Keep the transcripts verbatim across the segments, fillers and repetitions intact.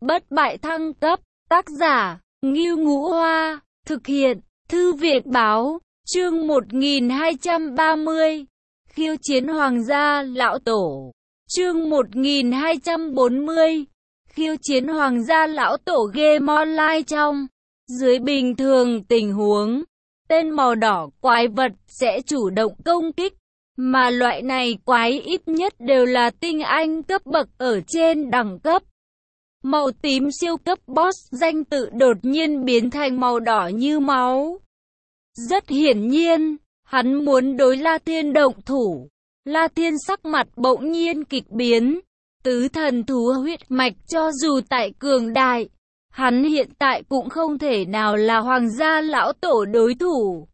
bất bại thăng cấp, tác giả, Ngưu Ngũ Hoa, thực hiện, Thư viện Báo, chương một nghìn hai trăm ba mươi, khiêu chiến Hoàng gia lão tổ, chương một nghìn hai trăm bốn mươi, khiêu chiến Hoàng gia lão tổ. Game online trong, dưới bình thường tình huống, tên màu đỏ quái vật sẽ chủ động công kích, mà loại này quái ít nhất đều là tinh anh cấp bậc ở trên đẳng cấp. Màu tím siêu cấp boss danh tự đột nhiên biến thành màu đỏ như máu. Rất hiển nhiên, hắn muốn đối La Thiên động thủ. La Thiên sắc mặt bỗng nhiên kịch biến. Tứ thần thú huyết mạch cho dù tại cường đại, hắn hiện tại cũng không thể nào là Hoàng gia lão tổ đối thủ.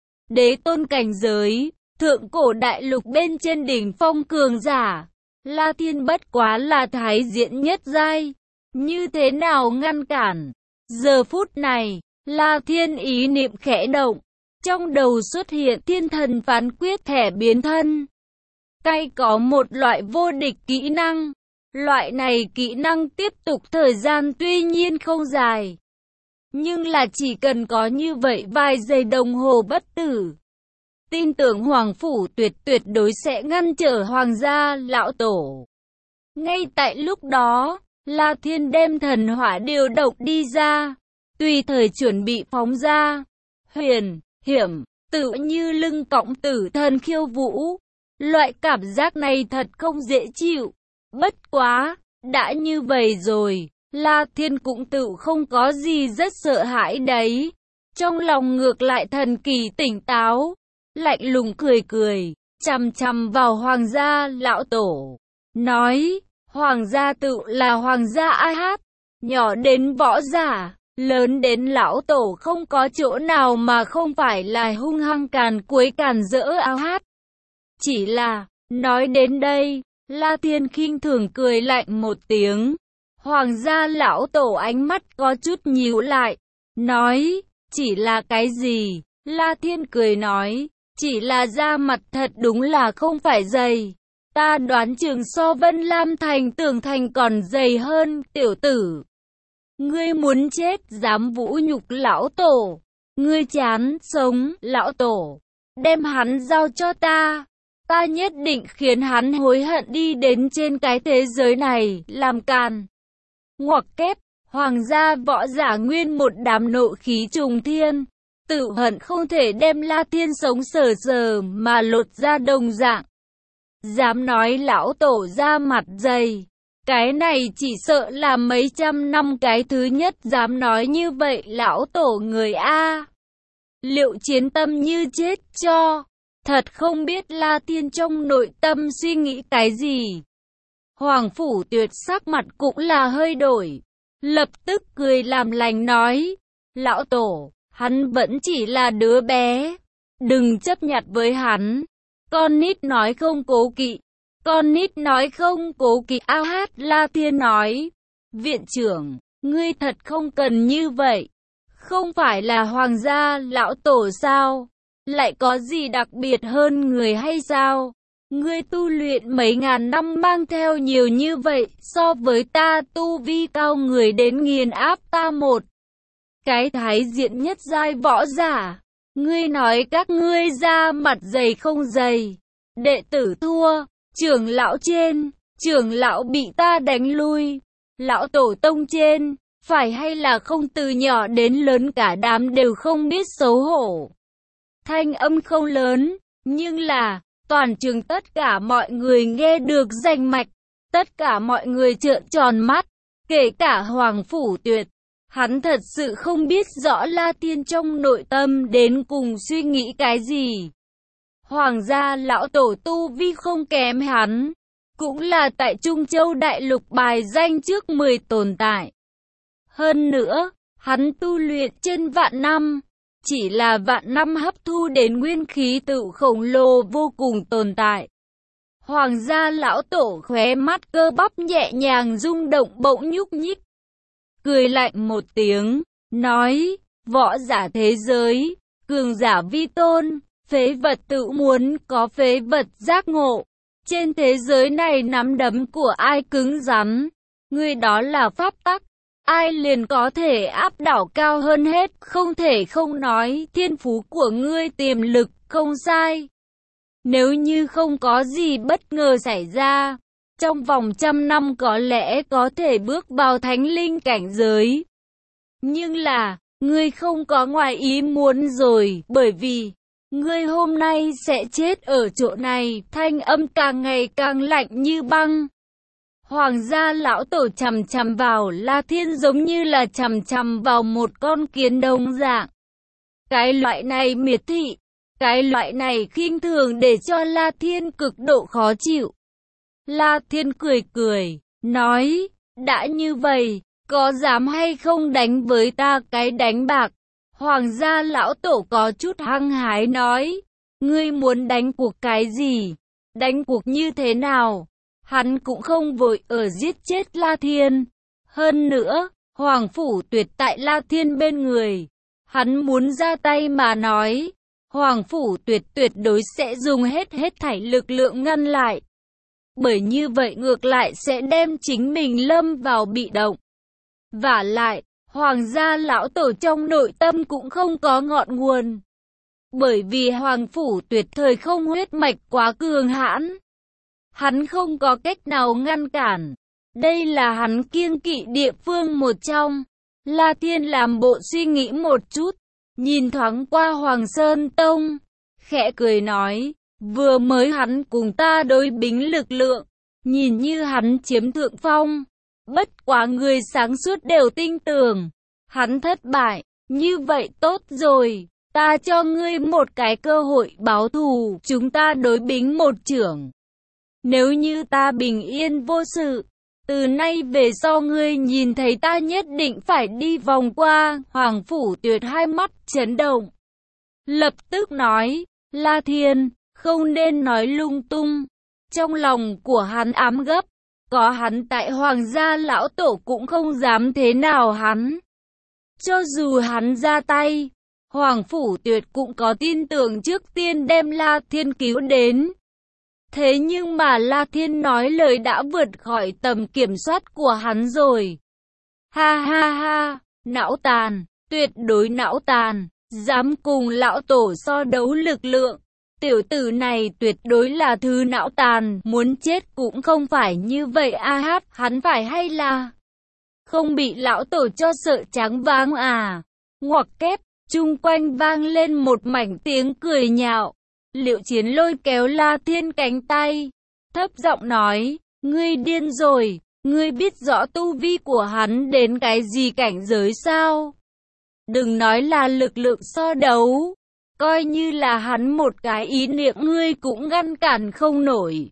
Đế tôn cảnh giới, thượng cổ đại lục bên trên đỉnh phong cường giả, La Thiên bất quá là thái diện nhất giai, như thế nào ngăn cản? Giờ phút này, La Thiên ý niệm khẽ động, trong đầu xuất hiện thiên thần phán quyết thẻ biến thân. Cây có một loại vô địch kỹ năng, loại này kỹ năng tiếp tục thời gian tuy nhiên không dài, nhưng là chỉ cần có như vậy vài giây đồng hồ bất tử. Tin tưởng Hoàng Phủ Tuyệt tuyệt đối sẽ ngăn trở Hoàng gia lão tổ. Ngay tại lúc đó, La Thiên đem thần hỏa điều động đi ra, tùy thời chuẩn bị phóng ra. Huyền, hiểm, tự như lưng cõng tử thần khiêu vũ. Loại cảm giác này thật không dễ chịu. Bất quá, đã như vậy rồi, La Thiên cũng tự không có gì rất sợ hãi đấy. Trong lòng ngược lại thần kỳ tỉnh táo, lạnh lùng cười cười, chằm chằm vào Hoàng gia lão tổ. Nói, Hoàng gia tự là Hoàng gia a hát, nhỏ đến võ giả, lớn đến lão tổ không có chỗ nào mà không phải là hung hăng càn quấy càn rỡ a hát. Chỉ là, nói đến đây, La Thiên khinh thường cười lạnh một tiếng. Hoàng gia lão tổ ánh mắt có chút nhíu lại, nói, chỉ là cái gì? La Thiên cười nói, chỉ là da mặt thật đúng là không phải dày. Ta đoán chừng so Vân Lam Thành Tường Thành còn dày hơn, tiểu tử. Ngươi muốn chết dám vũ nhục lão tổ. Ngươi chán sống, lão tổ. Đem hắn giao cho ta. Ta nhất định khiến hắn hối hận đi đến trên cái thế giới này, làm càn. Ngoặc kép, Hoàng gia võ giả nguyên một đám nộ khí trùng thiên. Tự hận không thể đem La Thiên sống sờ sờ mà lột ra đồng dạng. Dám nói lão tổ ra mặt dày. Cái này chỉ sợ là mấy trăm năm cái thứ nhất dám nói như vậy lão tổ người A. Liệu chiến tâm như chết cho. Thật không biết La Thiên trong nội tâm suy nghĩ cái gì. Hoàng Phủ Tuyệt sắc mặt cũng là hơi đổi. Lập tức cười làm lành nói. Lão tổ, hắn vẫn chỉ là đứa bé. Đừng chấp nhặt với hắn. Con nít nói không cố kỵ. Con nít nói không cố kỵ. A hát La Thiên nói. Viện trưởng, ngươi thật không cần như vậy. Không phải là Hoàng gia lão tổ sao? Lại có gì đặc biệt hơn người hay sao? Ngươi tu luyện mấy ngàn năm mang theo nhiều như vậy, so với ta tu vi cao người đến nghiền áp ta một. Cái thái diện nhất giai võ giả. Ngươi nói các ngươi ra mặt dày không dày. Đệ tử thua, trưởng lão trên, trưởng lão bị ta đánh lui. Lão tổ tông trên, phải hay là không, từ nhỏ đến lớn cả đám đều không biết xấu hổ. Thanh âm không lớn, nhưng là, toàn trường tất cả mọi người nghe được rành mạch, tất cả mọi người trợn tròn mắt, kể cả Hoàng Phủ Tuyệt. Hắn thật sự không biết rõ La Thiên trong nội tâm đến cùng suy nghĩ cái gì. Hoàng gia lão tổ tu vi không kém hắn, cũng là tại Trung Châu Đại Lục bài danh trước mười tồn tại. Hơn nữa, hắn tu luyện trên vạn năm. Chỉ là vạn năm hấp thu đến nguyên khí tự khổng lồ vô cùng tồn tại. Hoàng gia lão tổ khóe mắt cơ bắp nhẹ nhàng rung động bỗng nhúc nhích. Cười lạnh một tiếng, nói, võ giả thế giới, cường giả vi tôn, phế vật tự muốn có phế vật giác ngộ. Trên thế giới này nắm đấm của ai cứng rắn, người đó là pháp tắc. ai liền có thể áp đảo cao hơn hết, không thể không nói, thiên phú của ngươi tiềm lực, không sai. Nếu như không có gì bất ngờ xảy ra, trong vòng trăm năm có lẽ có thể bước vào thánh linh cảnh giới. Nhưng là, ngươi không có ngoài ý muốn rồi, bởi vì, ngươi hôm nay sẽ chết ở chỗ này, thanh âm càng ngày càng lạnh như băng. Hoàng gia lão tổ chằm chằm vào La Thiên giống như là chằm chằm vào một con kiến đồng dạng. Cái loại này miệt thị, cái loại này khinh thường để cho La Thiên cực độ khó chịu. La Thiên cười cười, nói, đã như vậy, có dám hay không đánh với ta cái đánh bạc? Hoàng gia lão tổ có chút hăng hái nói, ngươi muốn đánh cuộc cái gì? Đánh cuộc như thế nào? Hắn cũng không vội ở giết chết La Thiên. Hơn nữa, Hoàng Phủ Tuyệt tại La Thiên bên người. Hắn muốn ra tay mà nói, Hoàng Phủ Tuyệt tuyệt đối sẽ dùng hết hết thảy lực lượng ngăn lại. Bởi như vậy ngược lại sẽ đem chính mình lâm vào bị động. Vả lại, Hoàng gia lão tổ trong nội tâm cũng không có ngọn nguồn. Bởi vì Hoàng Phủ Tuyệt thời không huyết mạch quá cường hãn. Hắn không có cách nào ngăn cản. Đây là hắn kiêng kỵ địa phương một trong. La Thiên làm bộ suy nghĩ một chút, nhìn thoáng qua Hoàng Sơn Tông, khẽ cười nói, vừa mới hắn cùng ta đối bính lực lượng, nhìn như hắn chiếm thượng phong. Bất quá người sáng suốt đều tin tưởng, hắn thất bại, như vậy tốt rồi, ta cho ngươi một cái cơ hội báo thù, chúng ta đối bính một chưởng. Nếu như ta bình yên vô sự, từ nay về sau ngươi nhìn thấy ta nhất định phải đi vòng qua. Hoàng Phủ Tuyệt hai mắt chấn động, lập tức nói, La Thiên, không nên nói lung tung. Trong lòng của hắn ám gấp, có hắn tại Hoàng gia lão tổ cũng không dám thế nào hắn. Cho dù hắn ra tay, Hoàng Phủ Tuyệt cũng có tin tưởng trước tiên đem La Thiên cứu đến. Thế nhưng mà La Thiên nói lời đã vượt khỏi tầm kiểm soát của hắn rồi. Ha ha ha, não tàn, tuyệt đối não tàn, dám cùng lão tổ so đấu lực lượng. Tiểu tử này tuyệt đối là thứ não tàn, muốn chết cũng không phải như vậy a hát, hắn phải hay là không bị lão tổ cho sợ trắng váng à? Ngoặc kép, chung quanh vang lên một mảnh tiếng cười nhạo. Liệu Chiến lôi kéo La Thiên cánh tay, thấp giọng nói, ngươi điên rồi, ngươi biết rõ tu vi của hắn đến cái gì cảnh giới sao? Đừng nói là lực lượng so đấu, coi như là hắn một cái ý niệm ngươi cũng ngăn cản không nổi.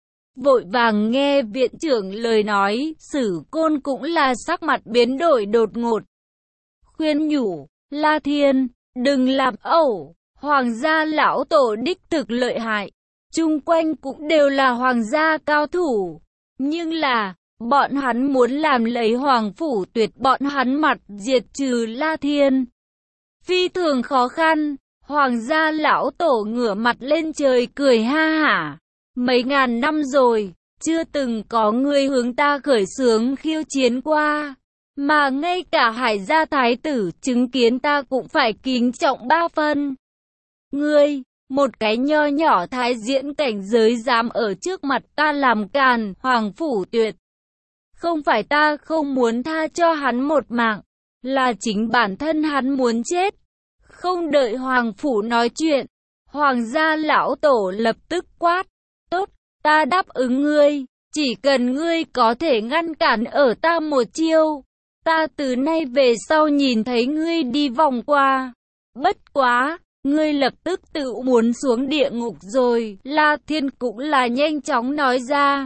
Vội vàng nghe viện trưởng lời nói, Sử Côn cũng là sắc mặt biến đổi đột ngột. Khuyên nhủ, La Thiên, đừng làm ẩu. Hoàng gia lão tổ đích thực lợi hại, chung quanh cũng đều là hoàng gia cao thủ. Nhưng là, bọn hắn muốn làm lấy Hoàng Phủ Tuyệt bọn hắn mặt diệt trừ La Thiên. Phi thường khó khăn, hoàng gia lão tổ ngửa mặt lên trời cười ha hả. Mấy ngàn năm rồi, chưa từng có người hướng ta khởi xướng khiêu chiến qua. Mà ngay cả Hải gia thái tử chứng kiến ta cũng phải kính trọng ba phân. Ngươi, một cái nho nhỏ thái diễn cảnh giới dám ở trước mặt ta làm càn. Hoàng Phủ Tuyệt, không phải ta không muốn tha cho hắn một mạng, là chính bản thân hắn muốn chết. Không đợi Hoàng Phủ nói chuyện, Hoàng gia lão tổ lập tức quát, tốt, ta đáp ứng ngươi, chỉ cần ngươi có thể ngăn cản ở ta một chiêu, ta từ nay về sau nhìn thấy ngươi đi vòng qua. Bất quá, ngươi lập tức tự muốn xuống địa ngục rồi. La Thiên cũng là nhanh chóng nói ra.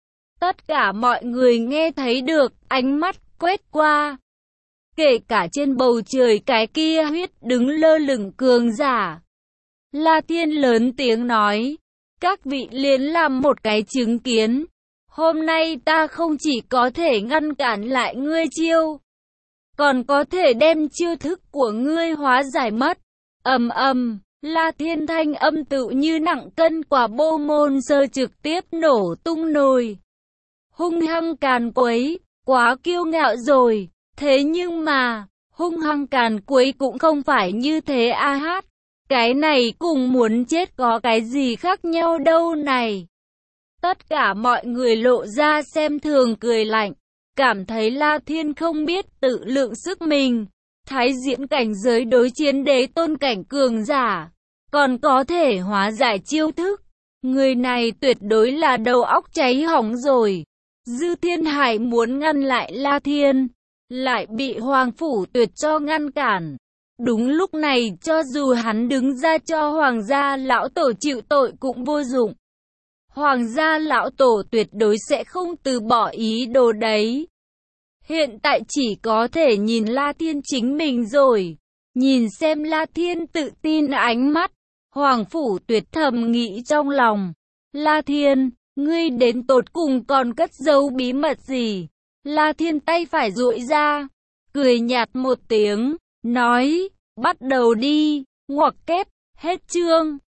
Tất cả mọi người nghe thấy được, ánh mắt quét qua. Kể cả trên bầu trời cái kia huyết đứng lơ lửng cường giả. La Thiên lớn tiếng nói, các vị liền làm một cái chứng kiến. Hôm nay ta không chỉ có thể ngăn cản lại ngươi chiêu, còn có thể đem chiêu thức của ngươi hóa giải mất. Ầm ầm, La Thiên thanh âm tự như nặng cân quả bô môn sơ trực tiếp nổ tung nồi. Hung hăng càn quấy, quá kiêu ngạo rồi. Thế nhưng mà, hung hăng càn quấy cũng không phải như thế a hát. Cái này cùng muốn chết có cái gì khác nhau đâu này. Tất cả mọi người lộ ra xem thường cười lạnh, cảm thấy La Thiên không biết tự lượng sức mình. Thái diễn cảnh giới đối chiến đế tôn cảnh cường giả, còn có thể hóa giải chiêu thức. Người này tuyệt đối là đầu óc cháy hỏng rồi. Dư Thiên Hải muốn ngăn lại La Thiên, lại bị Hoàng Phủ Tuyệt cho ngăn cản. Đúng lúc này cho dù hắn đứng ra cho Hoàng gia lão tổ chịu tội cũng vô dụng. Hoàng gia lão tổ tuyệt đối sẽ không từ bỏ ý đồ đấy. Hiện tại chỉ có thể nhìn La Thiên chính mình rồi. Nhìn xem La Thiên tự tin ánh mắt, Hoàng Phủ Tuyệt thầm nghĩ trong lòng. La Thiên, ngươi đến tột cùng còn cất giấu bí mật gì? La Thiên tay phải duỗi ra, cười nhạt một tiếng, nói, bắt đầu đi, ngoặc kép, hết chương.